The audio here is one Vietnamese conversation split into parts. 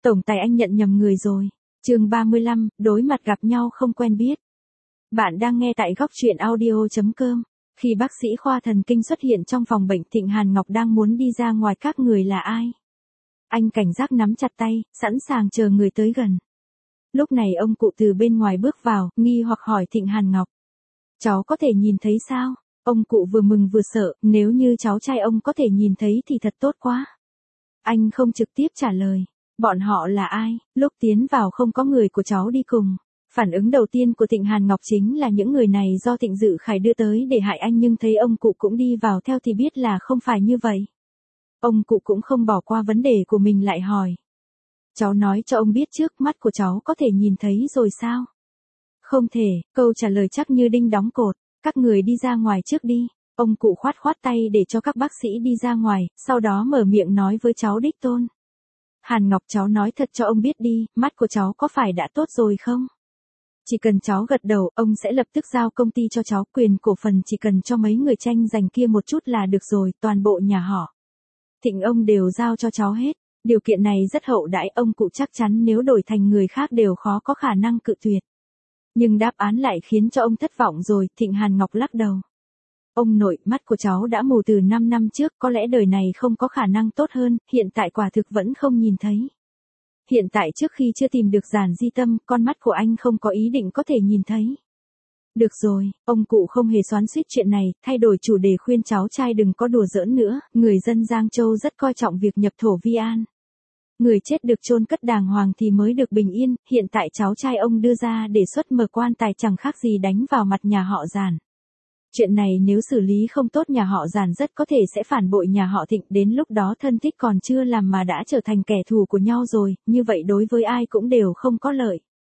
Tổng tài anh nhận nhầm người rồi. Chương 35, đối mặt gặp nhau không quen biết. Bạn đang nghe tại góc truyện audio.com. Khi bác sĩ khoa thần kinh xuất hiện trong phòng bệnh, Thịnh Hàn Ngọc đang muốn đi ra ngoài. Các người là ai? Anh cảnh giác nắm chặt tay, sẵn sàng chờ người tới gần. Lúc này ông cụ từ bên ngoài bước vào, nghi hoặc hỏi Thịnh Hàn Ngọc. Cháu có thể nhìn thấy sao? Ông cụ vừa mừng vừa sợ, nếu như cháu trai ông có thể nhìn thấy thì thật tốt quá. Anh không trực tiếp trả lời. Bọn họ là ai? Lúc tiến vào không có người của cháu đi cùng. Phản ứng đầu tiên của Thịnh Hàn Ngọc chính là những người này do Thịnh Dự Khải đưa tới để hại anh, nhưng thấy ông cụ cũng đi vào theo thì biết là không phải như vậy. Ông cụ cũng không bỏ qua vấn đề của mình, lại hỏi. Cháu nói cho ông biết trước, mắt của cháu có thể nhìn thấy rồi sao? Không thể, câu trả lời chắc như đinh đóng cột. Các người đi ra ngoài trước đi. Ông cụ khoát khoát tay để cho các bác sĩ đi ra ngoài, sau đó mở miệng nói với cháu đích tôn. Hàn Ngọc, cháu nói thật cho ông biết đi, mắt của cháu có phải đã tốt rồi không? Chỉ cần cháu gật đầu, ông sẽ lập tức giao công ty cho cháu, quyền cổ phần chỉ cần cho mấy người tranh giành kia một chút là được rồi, toàn bộ nhà họ Thịnh ông đều giao cho cháu hết. Điều kiện này rất hậu đãi, ông cụ chắc chắn nếu đổi thành người khác đều khó có khả năng cự tuyệt. Nhưng đáp án lại khiến cho ông thất vọng rồi. Thịnh Hàn Ngọc lắc đầu. Ông nội, mắt của cháu đã mù từ 5 năm trước, có lẽ đời này không có khả năng tốt hơn, hiện tại quả thực vẫn không nhìn thấy. Hiện tại trước khi chưa tìm được Giản Di Tâm, con mắt của anh không có ý định có thể nhìn thấy. Được rồi, ông cụ không hề xoắn xuýt chuyện này, thay đổi chủ đề khuyên cháu trai đừng có đùa giỡn nữa, người dân Giang Châu rất coi trọng việc nhập thổ vi an. Người chết được chôn cất đàng hoàng thì mới được bình yên, hiện tại cháu trai ông đưa ra đề xuất mở quan tài chẳng khác gì đánh vào mặt nhà họ Giản. Chuyện này nếu xử lý không tốt, nhà họ Giản rất có thể sẽ phản bội nhà họ Thịnh, đến lúc đó thân thích còn chưa làm mà đã trở thành kẻ thù của nhau rồi, như vậy đối với ai cũng đều không có lợi.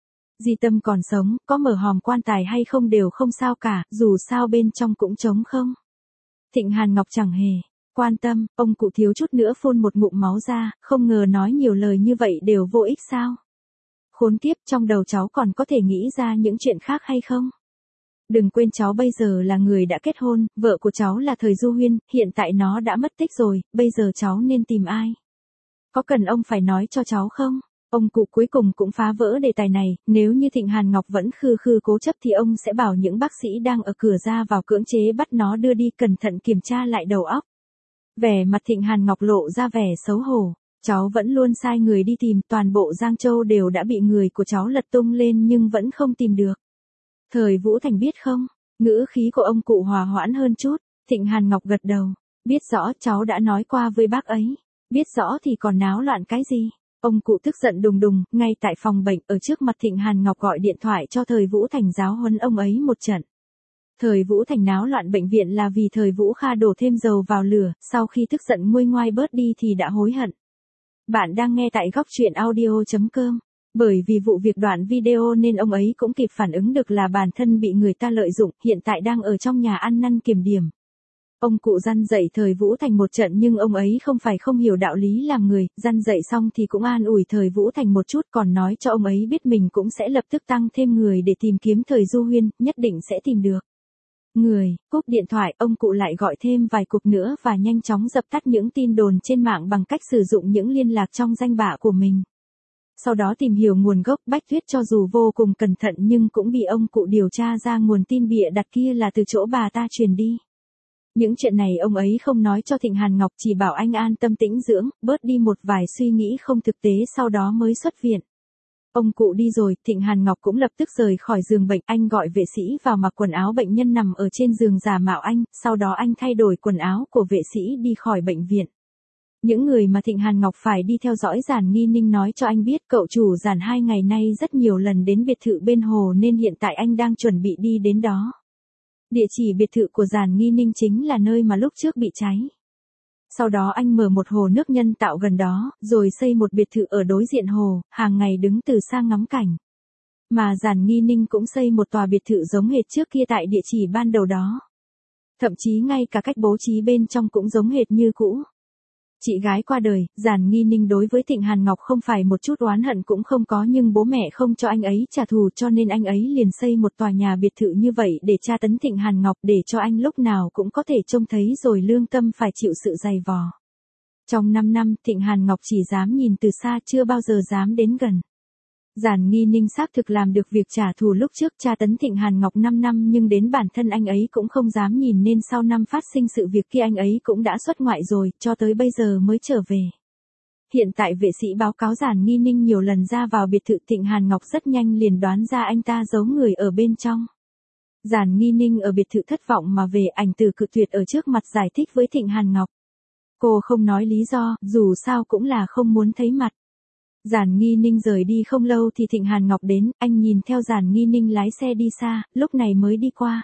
Di Tâm còn sống, có mở hòm quan tài hay không đều không sao cả, dù sao bên trong cũng trống không. Thịnh Hàn Ngọc chẳng hề quan tâm, ông cụ thiếu chút nữa phun một ngụm máu ra, không ngờ nói nhiều lời như vậy đều vô ích sao? Khốn kiếp, trong đầu cháu còn có thể nghĩ ra những chuyện khác hay không? Đừng quên cháu bây giờ là người đã kết hôn, vợ của cháu là Thời Du Huyên, hiện tại nó đã mất tích rồi, bây giờ cháu nên tìm ai? Có cần ông phải nói cho cháu không? Ông cụ cuối cùng cũng phá vỡ đề tài này, nếu như Thịnh Hàn Ngọc vẫn khư khư cố chấp thì ông sẽ bảo những bác sĩ đang ở cửa ra vào cưỡng chế bắt nó đưa đi, cẩn thận kiểm tra lại đầu óc. Vẻ mặt Thịnh Hàn Ngọc lộ ra vẻ xấu hổ. Cháu vẫn luôn sai người đi tìm, toàn bộ Giang Châu đều đã bị người của cháu lật tung lên nhưng vẫn không tìm được. Thời Vũ Thành biết không? Ngữ khí của ông cụ hòa hoãn hơn chút. Thịnh Hàn Ngọc gật đầu. Biết rõ, cháu đã nói qua với bác ấy. Biết rõ thì còn náo loạn cái gì? Ông cụ tức giận đùng đùng, ngay tại phòng bệnh, ở trước mặt Thịnh Hàn Ngọc gọi điện thoại cho Thời Vũ Thành giáo huấn ông ấy một trận. Thời Vũ Thành náo loạn bệnh viện là vì Thời Vũ Kha đổ thêm dầu vào lửa, sau khi tức giận nguôi ngoai bớt đi thì đã hối hận. Bạn đang nghe tại góc truyện audio.com. Bởi vì vụ việc đoạn video nên ông ấy cũng kịp phản ứng được là bản thân bị người ta lợi dụng, hiện tại đang ở trong nhà ăn năn kiểm điểm. Ông cụ răn dạy Thời Vũ Thành một trận nhưng ông ấy không phải không hiểu đạo lý làm người, răn dạy xong thì cũng an ủi Thời Vũ Thành một chút, còn nói cho ông ấy biết mình cũng sẽ lập tức tăng thêm người để tìm kiếm Thời Du Huyên, nhất định sẽ tìm được người. Cúp điện thoại, ông cụ lại gọi thêm vài cuộc nữa và nhanh chóng dập tắt những tin đồn trên mạng bằng cách sử dụng những liên lạc trong danh bạ của mình. Sau đó tìm hiểu nguồn gốc. Bách Tuyết cho dù vô cùng cẩn thận nhưng cũng bị ông cụ điều tra ra nguồn tin bịa đặt kia là từ chỗ bà ta truyền đi. Những chuyện này ông ấy không nói cho Thịnh Hàn Ngọc, chỉ bảo anh an tâm tĩnh dưỡng, bớt đi một vài suy nghĩ không thực tế, sau đó mới xuất viện. Ông cụ đi rồi, Thịnh Hàn Ngọc cũng lập tức rời khỏi giường bệnh, anh gọi vệ sĩ vào mặc quần áo bệnh nhân nằm ở trên giường giả mạo anh, sau đó anh thay đổi quần áo của vệ sĩ đi khỏi bệnh viện. Những người mà Thịnh Hàn Ngọc phải đi theo dõi Giản Nghi Ninh nói cho anh biết cậu chủ Giản 2 ngày nay rất nhiều lần đến biệt thự bên hồ nên hiện tại anh đang chuẩn bị đi đến đó. Địa chỉ biệt thự của Giản Nghi Ninh chính là nơi mà lúc trước bị cháy. Sau đó anh mở một hồ nước nhân tạo gần đó, rồi xây một biệt thự ở đối diện hồ, hàng ngày đứng từ xa ngắm cảnh. Mà Giản Nghi Ninh cũng xây một tòa biệt thự giống hệt trước kia tại địa chỉ ban đầu đó. Thậm chí ngay cả cách bố trí bên trong cũng giống hệt như cũ. Chị gái qua đời, Giản Nghi Ninh đối với Thịnh Hàn Ngọc không phải một chút oán hận cũng không có, nhưng bố mẹ không cho anh ấy trả thù cho nên anh ấy liền xây một tòa nhà biệt thự như vậy để tra tấn Thịnh Hàn Ngọc, để cho anh lúc nào cũng có thể trông thấy rồi lương tâm phải chịu sự dày vò. Trong 5 năm, Thịnh Hàn Ngọc chỉ dám nhìn từ xa, chưa bao giờ dám đến gần. Giản Nghi Ninh xác thực làm được việc trả thù lúc trước tra tấn Thịnh Hàn Ngọc 5 năm, nhưng đến bản thân anh ấy cũng không dám nhìn, nên sau năm phát sinh sự việc kia anh ấy cũng đã xuất ngoại rồi, cho tới bây giờ mới trở về. Hiện tại vệ sĩ báo cáo Giản Nghi Ninh nhiều lần ra vào biệt thự Thịnh Hàn Ngọc rất nhanh liền đoán ra anh ta giấu người ở bên trong. Giản Nghi Ninh ở biệt thự thất vọng mà về, ảnh Từ cự tuyệt ở trước mặt giải thích với Thịnh Hàn Ngọc. Cô không nói lý do, dù sao cũng là không muốn thấy mặt. Giản Nghi Ninh rời đi không lâu thì Thịnh Hàn Ngọc đến, anh nhìn theo Giản Nghi Ninh lái xe đi xa, lúc này mới đi qua.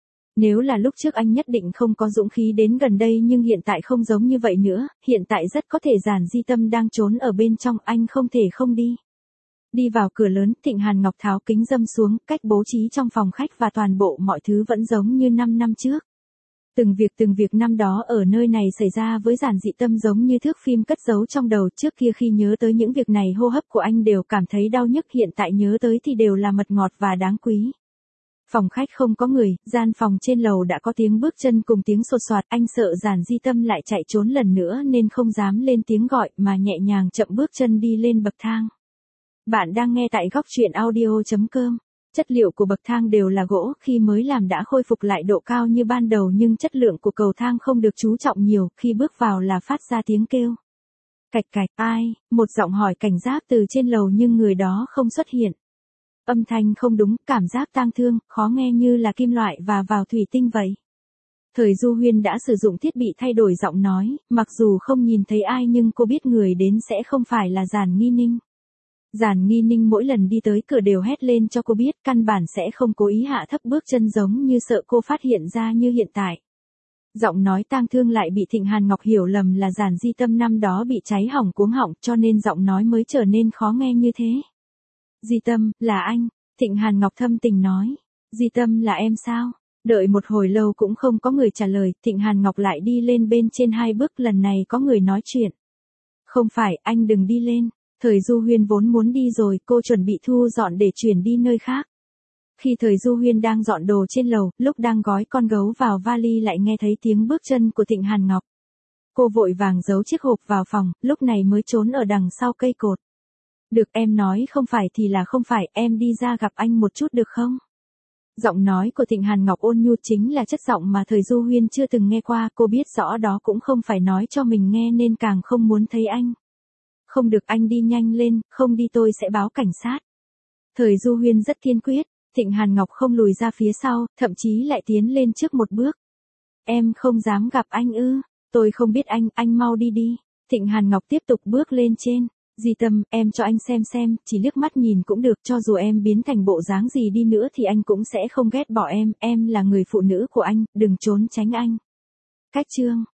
Nếu là lúc trước anh nhất định không có dũng khí đến gần đây, nhưng hiện tại không giống như vậy nữa, hiện tại rất có thể Giản Di Tâm đang trốn ở bên trong, anh không thể không đi. Đi vào cửa lớn, Thịnh Hàn Ngọc tháo kính râm xuống, cách bố trí trong phòng khách và toàn bộ mọi thứ vẫn giống như 5 năm trước. Từng việc năm đó ở nơi này xảy ra với Giản Dị Tâm giống như thước phim cất giấu trong đầu, trước kia khi nhớ tới những việc này hô hấp của anh đều cảm thấy đau nhức, hiện tại nhớ tới thì đều là mật ngọt và đáng quý. Phòng khách không có người, gian phòng trên lầu đã có tiếng bước chân cùng tiếng sột soạt, anh sợ Giản Di Tâm lại chạy trốn lần nữa nên không dám lên tiếng gọi mà nhẹ nhàng chậm bước chân đi lên bậc thang. Bạn đang nghe tại góc truyện audio.com. Chất liệu của bậc thang đều là gỗ, khi mới làm đã khôi phục lại độ cao như ban đầu, nhưng chất lượng của cầu thang không được chú trọng nhiều, khi bước vào là phát ra tiếng kêu. Cạch cạch, ai, một giọng hỏi cảnh giác từ trên lầu nhưng người đó không xuất hiện. Âm thanh không đúng, cảm giác tang thương, khó nghe như là kim loại và vào thủy tinh vậy. Thời Du Huyên đã sử dụng thiết bị thay đổi giọng nói, mặc dù không nhìn thấy ai nhưng cô biết người đến sẽ không phải là Giản Nghi Ninh. Giản Nghi Ninh mỗi lần đi tới cửa đều hét lên cho cô biết, căn bản sẽ không cố ý hạ thấp bước chân giống như sợ cô phát hiện ra như hiện tại. Giọng nói tang thương lại bị Thịnh Hàn Ngọc hiểu lầm là Giản Di Tâm năm đó bị cháy hỏng cuống họng, cho nên giọng nói mới trở nên khó nghe như thế. Di Tâm, là anh, Thịnh Hàn Ngọc thâm tình nói. Di Tâm là em sao? Đợi một hồi lâu cũng không có người trả lời, Thịnh Hàn Ngọc lại đi lên bên trên 2 bước, lần này có người nói chuyện. Không phải, anh đừng đi lên. Thời Du Huyên vốn muốn đi rồi, cô chuẩn bị thu dọn để chuyển đi nơi khác. Khi Thời Du Huyên đang dọn đồ trên lầu, lúc đang gói con gấu vào vali lại nghe thấy tiếng bước chân của Thịnh Hàn Ngọc. Cô vội vàng giấu chiếc hộp vào phòng, lúc này mới trốn ở đằng sau cây cột. Được, em nói không phải thì là không phải, em đi ra gặp anh một chút được không? Giọng nói của Thịnh Hàn Ngọc ôn nhu, chính là chất giọng mà Thời Du Huyên chưa từng nghe qua, cô biết rõ đó cũng không phải nói cho mình nghe nên càng không muốn thấy anh. Không được, anh đi nhanh lên, không đi tôi sẽ báo cảnh sát. Thời Du Huyên rất kiên quyết, Thịnh Hàn Ngọc không lùi ra phía sau, thậm chí lại tiến lên trước một bước. Em không dám gặp anh ư? Tôi không biết anh mau đi đi. Thịnh Hàn Ngọc tiếp tục bước lên trên. Di Tâm, em cho anh xem, chỉ liếc mắt nhìn cũng được, cho dù em biến thành bộ dáng gì đi nữa thì anh cũng sẽ không ghét bỏ em là người phụ nữ của anh, đừng trốn tránh anh. Cách chương